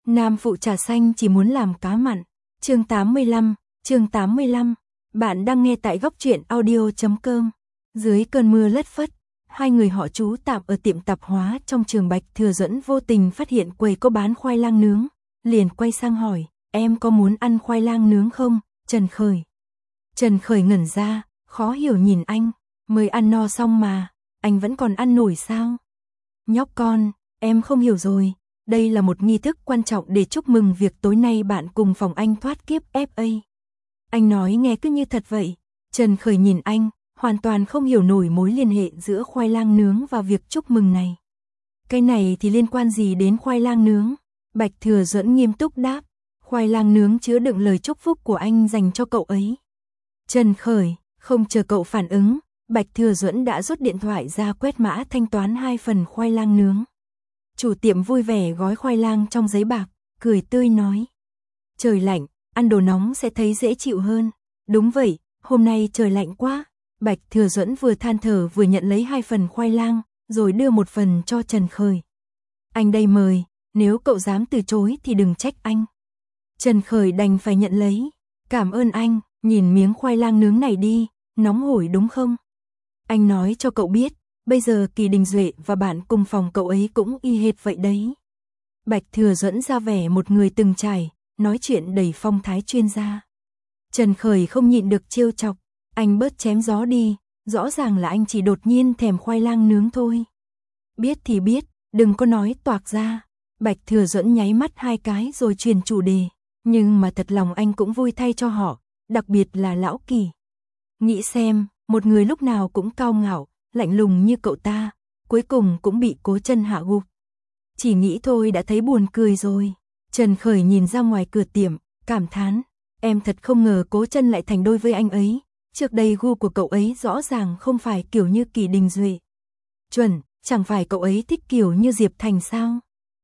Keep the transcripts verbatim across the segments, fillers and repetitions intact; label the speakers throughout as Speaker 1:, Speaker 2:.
Speaker 1: Nam phụ trà xanh chỉ muốn làm cá mặn. Chương tám mươi lăm, chương tám mươi lăm. Bạn đang nghe tại góc truyện audio chấm com. Dưới cơn mưa lất phất, hai người họ trú tạm ở tiệm tạp hóa trong trường Bạch Thừa Duẫn vô tình phát hiện quầy có bán khoai lang nướng, liền quay sang hỏi, em có muốn ăn khoai lang nướng không, Trần Khởi? Trần Khởi ngẩn ra, khó hiểu nhìn anh, mới ăn no xong mà, anh vẫn còn ăn nổi sao? Nhóc con, em không hiểu rồi, đây là một nghi thức quan trọng để chúc mừng việc tối nay bạn cùng phòng anh thoát kiếp ép a. Anh nói nghe cứ như thật vậy. Trần Khởi nhìn anh, hoàn toàn không hiểu nổi mối liên hệ giữa khoai lang nướng và việc chúc mừng này. Cái này thì liên quan gì đến khoai lang nướng? Bạch Thừa Duẫn nghiêm túc đáp, khoai lang nướng chứa đựng lời chúc phúc của anh dành cho cậu ấy. Trần Khởi, không chờ cậu phản ứng, Bạch Thừa Duẫn đã rút điện thoại ra quét mã thanh toán hai phần khoai lang nướng. Chủ tiệm vui vẻ gói khoai lang trong giấy bạc, cười tươi nói. Trời lạnh, ăn đồ nóng sẽ thấy dễ chịu hơn. Đúng vậy, hôm nay trời lạnh quá. Bạch Thừa Duẫn vừa than thở vừa nhận lấy hai phần khoai lang, rồi đưa một phần cho Trần Khởi. Anh đây mời, nếu cậu dám từ chối thì đừng trách anh. Trần Khởi đành phải nhận lấy. Cảm ơn anh, nhìn miếng khoai lang nướng này đi, nóng hổi đúng không? Anh nói cho cậu biết, bây giờ Kỳ Đình Duệ và bạn cùng phòng cậu ấy cũng y hệt vậy đấy. Bạch Thừa Duẫn ra vẻ một người từng trải, nói chuyện đầy phong thái chuyên gia. Trần Khởi không nhịn được trêu chọc, anh bớt chém gió đi, rõ ràng là anh chỉ đột nhiên thèm khoai lang nướng thôi. Biết thì biết, đừng có nói toạc ra. Bạch Thừa Duẫn nháy mắt hai cái rồi chuyển chủ đề, nhưng mà thật lòng anh cũng vui thay cho họ, đặc biệt là lão Kỳ. Nghĩ xem, một người lúc nào cũng cao ngạo, lạnh lùng như cậu ta, cuối cùng cũng bị Cố Chân hạ gục. Chỉ nghĩ thôi đã thấy buồn cười rồi. Trần Khởi nhìn ra ngoài cửa tiệm, cảm thán, em thật không ngờ Cố Chân lại thành đôi với anh ấy, trước đây gu của cậu ấy rõ ràng không phải kiểu như Kỳ Đình Duệ. Chuẩn, chẳng phải cậu ấy thích kiểu như Diệp Thành sao?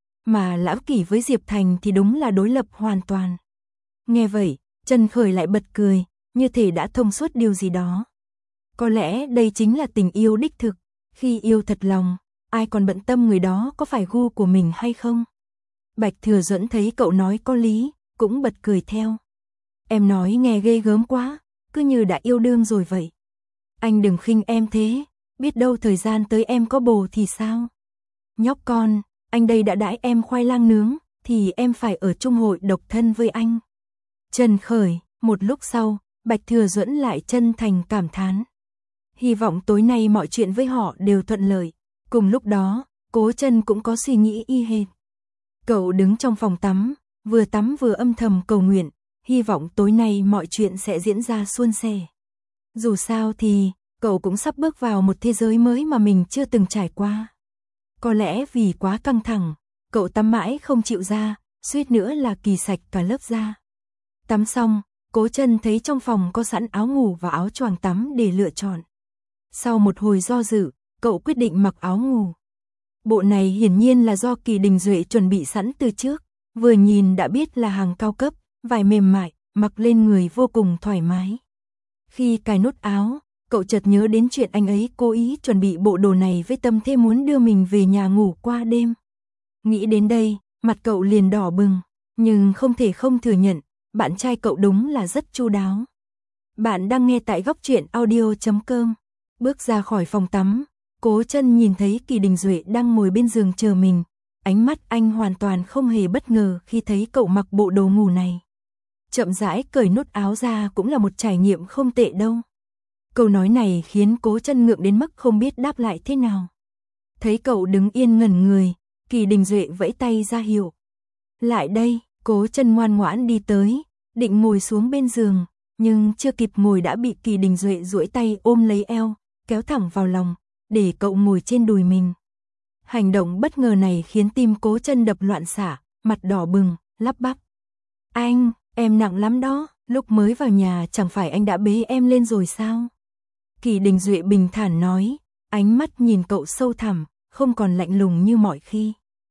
Speaker 1: Mà lão Kỳ với Diệp Thành thì đúng là đối lập hoàn toàn. Nghe vậy, Trần Khởi lại bật cười, như thể đã thông suốt điều gì đó. Có lẽ đây chính là tình yêu đích thực, khi yêu thật lòng, ai còn bận tâm người đó có phải gu của mình hay không. Bạch Thừa Duẫn thấy cậu nói có lý, cũng bật cười theo. Em nói nghe ghê gớm quá, cứ như đã yêu đương rồi vậy. Anh đừng khinh em thế, biết đâu thời gian tới em có bồ thì sao? Nhóc con, anh đây đã đãi em khoai lang nướng, thì em phải ở chung hội độc thân với anh. Trần Khởi, một lúc sau, Bạch Thừa Duẫn lại chân thành cảm thán. Hy vọng tối nay mọi chuyện với họ đều thuận lợi. Cùng lúc đó, Cố Chân cũng có suy nghĩ y hệt. Cậu đứng trong phòng tắm, vừa tắm vừa âm thầm cầu nguyện, hy vọng tối nay mọi chuyện sẽ diễn ra suôn sẻ. Dù sao thì, cậu cũng sắp bước vào một thế giới mới mà mình chưa từng trải qua. Có lẽ vì quá căng thẳng, cậu tắm mãi không chịu ra, suýt nữa là kỳ sạch cả lớp da. Tắm xong, Cố Chân thấy trong phòng có sẵn áo ngủ và áo choàng tắm để lựa chọn. Sau một hồi do dự, cậu quyết định mặc áo ngủ. Bộ này hiển nhiên là do Kỳ Đình Duệ chuẩn bị sẵn từ trước, vừa nhìn đã biết là hàng cao cấp, vải mềm mại, mặc lên người vô cùng thoải mái. Khi cài nút áo, cậu chợt nhớ đến chuyện anh ấy cố ý chuẩn bị bộ đồ này với tâm thế muốn đưa mình về nhà ngủ qua đêm. Nghĩ đến đây, mặt cậu liền đỏ bừng, nhưng không thể không thừa nhận, bạn trai cậu đúng là rất chu đáo. Bạn đang nghe tại góc truyện audio chấm com. Bước ra khỏi phòng tắm, Cố Chân nhìn thấy Kỳ Đình Duệ đang ngồi bên giường chờ mình, ánh mắt anh hoàn toàn không hề bất ngờ khi thấy cậu mặc bộ đồ ngủ này. Chậm rãi cởi nút áo ra cũng là một trải nghiệm không tệ đâu. Câu nói này khiến Cố Chân ngượng đến mức không biết đáp lại thế nào. Thấy cậu đứng yên ngẩn người, Kỳ Đình Duệ vẫy tay ra hiệu. Lại đây, Cố Chân ngoan ngoãn đi tới, định ngồi xuống bên giường, nhưng chưa kịp ngồi đã bị Kỳ Đình Duệ duỗi tay ôm lấy eo, kéo thẳng vào lòng, để cậu ngồi trên đùi mình. Hành động bất ngờ này khiến tim Cố Chân đập loạn xạ, mặt đỏ bừng, lắp bắp. Anh, em nặng lắm đó, lúc mới vào nhà chẳng phải anh đã bế em lên rồi sao? Kỳ Đình Duệ bình thản nói, ánh mắt nhìn cậu sâu thẳm, không còn lạnh lùng như mọi khi.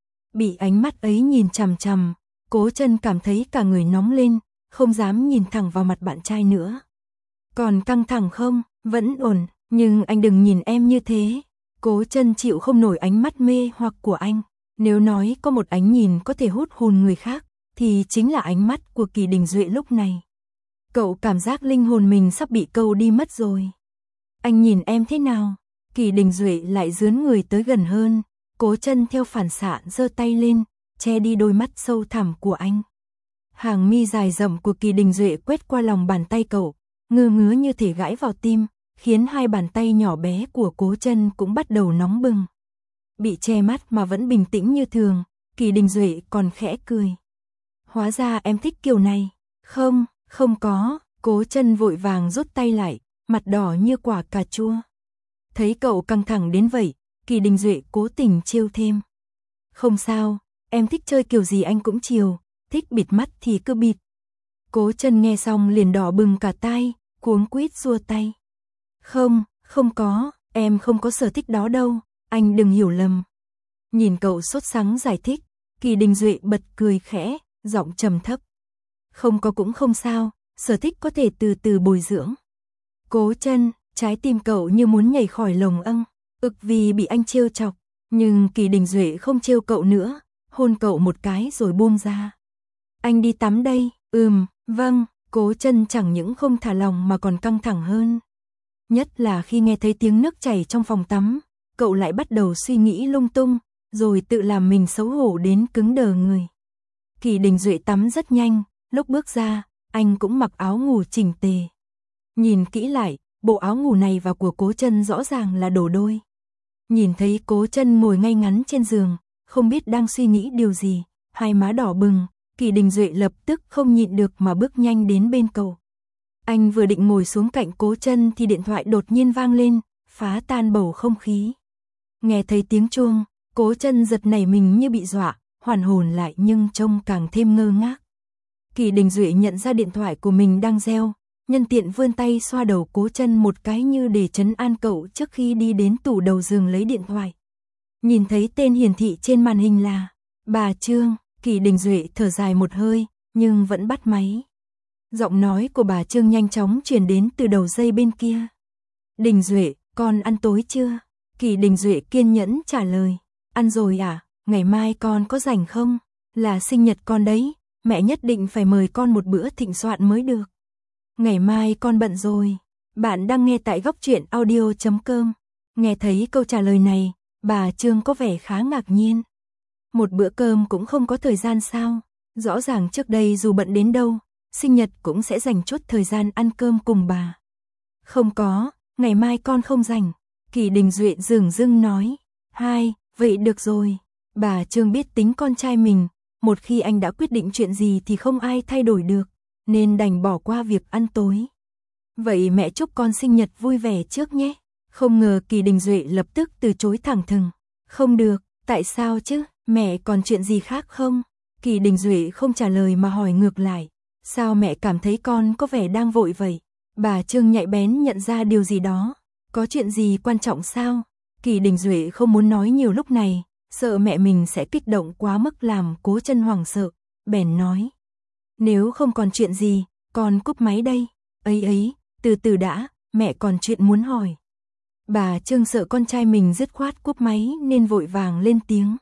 Speaker 1: Bị ánh mắt ấy nhìn chằm chằm, Cố Chân cảm thấy cả người nóng lên, không dám nhìn thẳng vào mặt bạn trai nữa. Còn căng thẳng không? Vẫn ổn, nhưng anh đừng nhìn em như thế. Cố Chân chịu không nổi ánh mắt mê hoặc của anh. Nếu nói có một ánh nhìn có thể hút hồn người khác, thì chính là ánh mắt của Kỳ Đình Duệ lúc này. Cậu cảm giác linh hồn mình sắp bị câu đi mất rồi. Anh nhìn em thế nào? Kỳ Đình Duệ lại dướn người tới gần hơn, Cố Chân theo phản xạ giơ tay lên, che đi đôi mắt sâu thẳm của anh. Hàng mi dài rậm của Kỳ Đình Duệ quét qua lòng bàn tay cậu, ngơ ngứa như thể gãi vào tim, khiến hai bàn tay nhỏ bé của Cố Chân cũng bắt đầu nóng bừng. Bị che mắt mà vẫn bình tĩnh như thường, Kỳ Đình Duệ còn khẽ cười. Hóa ra em thích kiểu này. Không, không có, Cố Chân vội vàng rút tay lại, mặt đỏ như quả cà chua. Thấy cậu căng thẳng đến vậy, Kỳ Đình Duệ cố tình trêu thêm. Không sao, em thích chơi kiểu gì anh cũng chiều, thích bịt mắt thì cứ bịt. Cố Chân nghe xong liền đỏ bừng cả tai, cuống quýt xua tay. Không, không có, em không có sở thích đó đâu, anh đừng hiểu lầm. Nhìn cậu sốt sắng giải thích, Kỳ Đình Duệ bật cười khẽ, giọng trầm thấp. Không có cũng không sao, sở thích có thể từ từ bồi dưỡng. Cố Chân, trái tim cậu như muốn nhảy khỏi lồng âng, ực vì bị anh trêu chọc, nhưng Kỳ Đình Duệ không trêu cậu nữa, hôn cậu một cái rồi buông ra. Anh đi tắm đây, ừm, vâng, Cố Chân chẳng những không thả lòng mà còn căng thẳng hơn. Nhất là khi nghe thấy tiếng nước chảy trong phòng tắm, cậu lại bắt đầu suy nghĩ lung tung, rồi tự làm mình xấu hổ đến cứng đờ người. Kỳ Đình Duệ tắm rất nhanh, lúc bước ra, anh cũng mặc áo ngủ chỉnh tề. Nhìn kỹ lại, bộ áo ngủ này và của Cố Chân rõ ràng là đồ đôi. Nhìn thấy Cố Chân ngồi ngay ngắn trên giường, không biết đang suy nghĩ điều gì, hai má đỏ bừng, Kỳ Đình Duệ lập tức không nhịn được mà bước nhanh đến bên cậu. Anh vừa định ngồi xuống cạnh Cố Chân thì điện thoại đột nhiên vang lên, phá tan bầu không khí. Nghe thấy tiếng chuông, Cố Chân giật nảy mình như bị dọa, hoàn hồn lại nhưng trông càng thêm ngơ ngác. Kỳ Đình Duệ nhận ra điện thoại của mình đang reo, nhân tiện vươn tay xoa đầu Cố Chân một cái như để trấn an cậu trước khi đi đến tủ đầu giường lấy điện thoại. Nhìn thấy tên hiển thị trên màn hình là bà Trương, Kỳ Đình Duệ thở dài một hơi, nhưng vẫn bắt máy. Giọng nói của bà Trương nhanh chóng truyền đến từ đầu dây bên kia. Đình Duệ, con ăn tối chưa? Kỳ Đình Duệ kiên nhẫn trả lời. Ăn rồi à, ngày mai con có rảnh không? Là sinh nhật con đấy, mẹ nhất định phải mời con một bữa thịnh soạn mới được. Ngày mai con bận rồi. Bạn đang nghe tại góc truyện audio chấm com. Nghe thấy câu trả lời này, bà Trương có vẻ khá ngạc nhiên. Một bữa cơm cũng không có thời gian sao? Rõ ràng trước đây dù bận đến đâu, sinh nhật cũng sẽ dành chút thời gian ăn cơm cùng bà. Không có, ngày mai con không rảnh. Kỳ Đình Duệ dửng dưng nói. Hai, vậy được rồi. Bà Trương biết tính con trai mình, một khi anh đã quyết định chuyện gì thì không ai thay đổi được, nên đành bỏ qua việc ăn tối. Vậy mẹ chúc con sinh nhật vui vẻ trước nhé. Không ngờ Kỳ Đình Duệ lập tức từ chối thẳng thừng. Không được, tại sao chứ, mẹ còn chuyện gì khác không? Kỳ Đình Duệ không trả lời mà hỏi ngược lại. Sao mẹ cảm thấy con có vẻ đang vội vậy? Bà Trương nhạy bén nhận ra điều gì đó. Có chuyện gì quan trọng sao? Kỳ Đình Duệ không muốn nói nhiều lúc này, sợ mẹ mình sẽ kích động quá mức làm Cố Chân hoảng sợ, bèn nói. Nếu không còn chuyện gì, con cúp máy đây. Ấy ấy, từ từ đã, mẹ còn chuyện muốn hỏi. Bà Trương sợ con trai mình dứt khoát cúp máy nên vội vàng lên tiếng.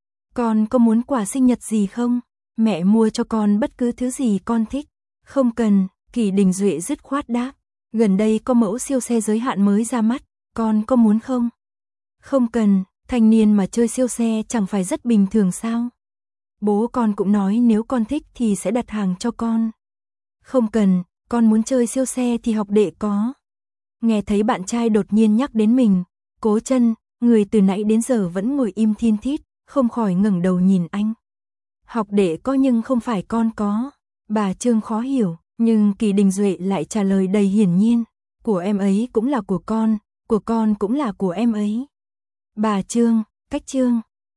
Speaker 1: Con có muốn quà sinh nhật gì không? Mẹ mua cho con bất cứ thứ gì con thích. Không cần, Kỳ Đình Duệ dứt khoát đáp. Gần đây có mẫu siêu xe giới hạn mới ra mắt, con có muốn không? Không cần, thanh niên mà chơi siêu xe chẳng phải rất bình thường sao? Bố con cũng nói nếu con thích thì sẽ đặt hàng cho con. Không cần, con muốn chơi siêu xe thì học đệ có. Nghe thấy bạn trai đột nhiên nhắc đến mình, Cố Chân, người từ nãy đến giờ vẫn ngồi im thiên thít, không khỏi ngẩng đầu nhìn anh. Học đệ có nhưng không phải con có. Bà Trương khó hiểu, nhưng Kỳ Đình Duệ lại trả lời đầy hiển nhiên. Của em ấy cũng là của con, của con cũng là của em ấy. Bà Trương, cách Trương,